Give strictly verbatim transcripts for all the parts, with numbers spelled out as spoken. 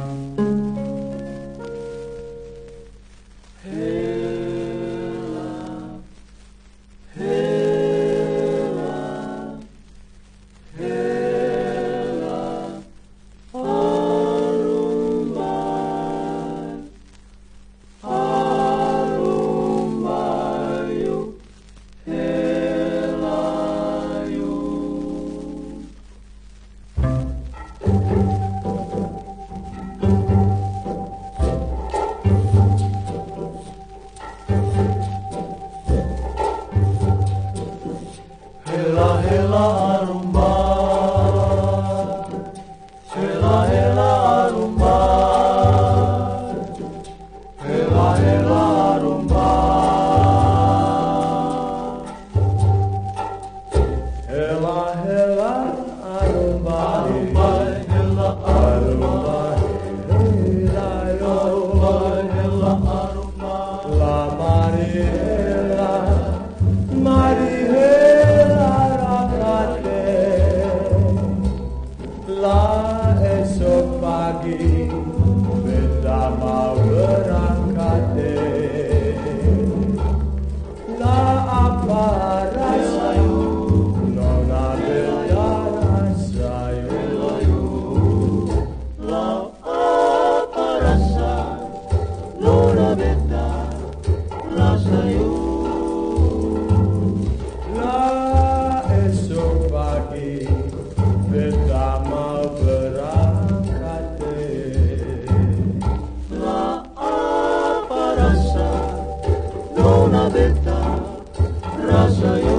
Esok pagi beta mau berangkat deh. Lah apa rasayu, nona beta rasayu. Lah apa rasa, nona beta rasayu. Lah esok pagi beta mau berangkat deh. Lah apa rasa, nona beta rasayu.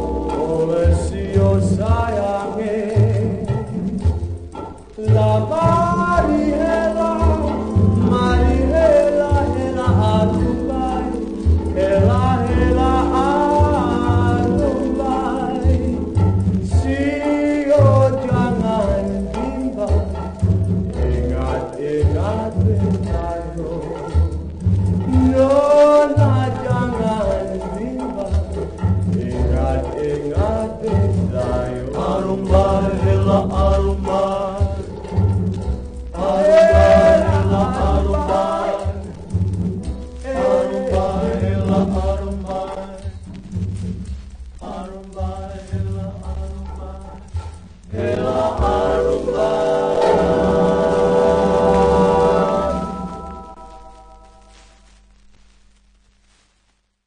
Oleh sio sayange, lah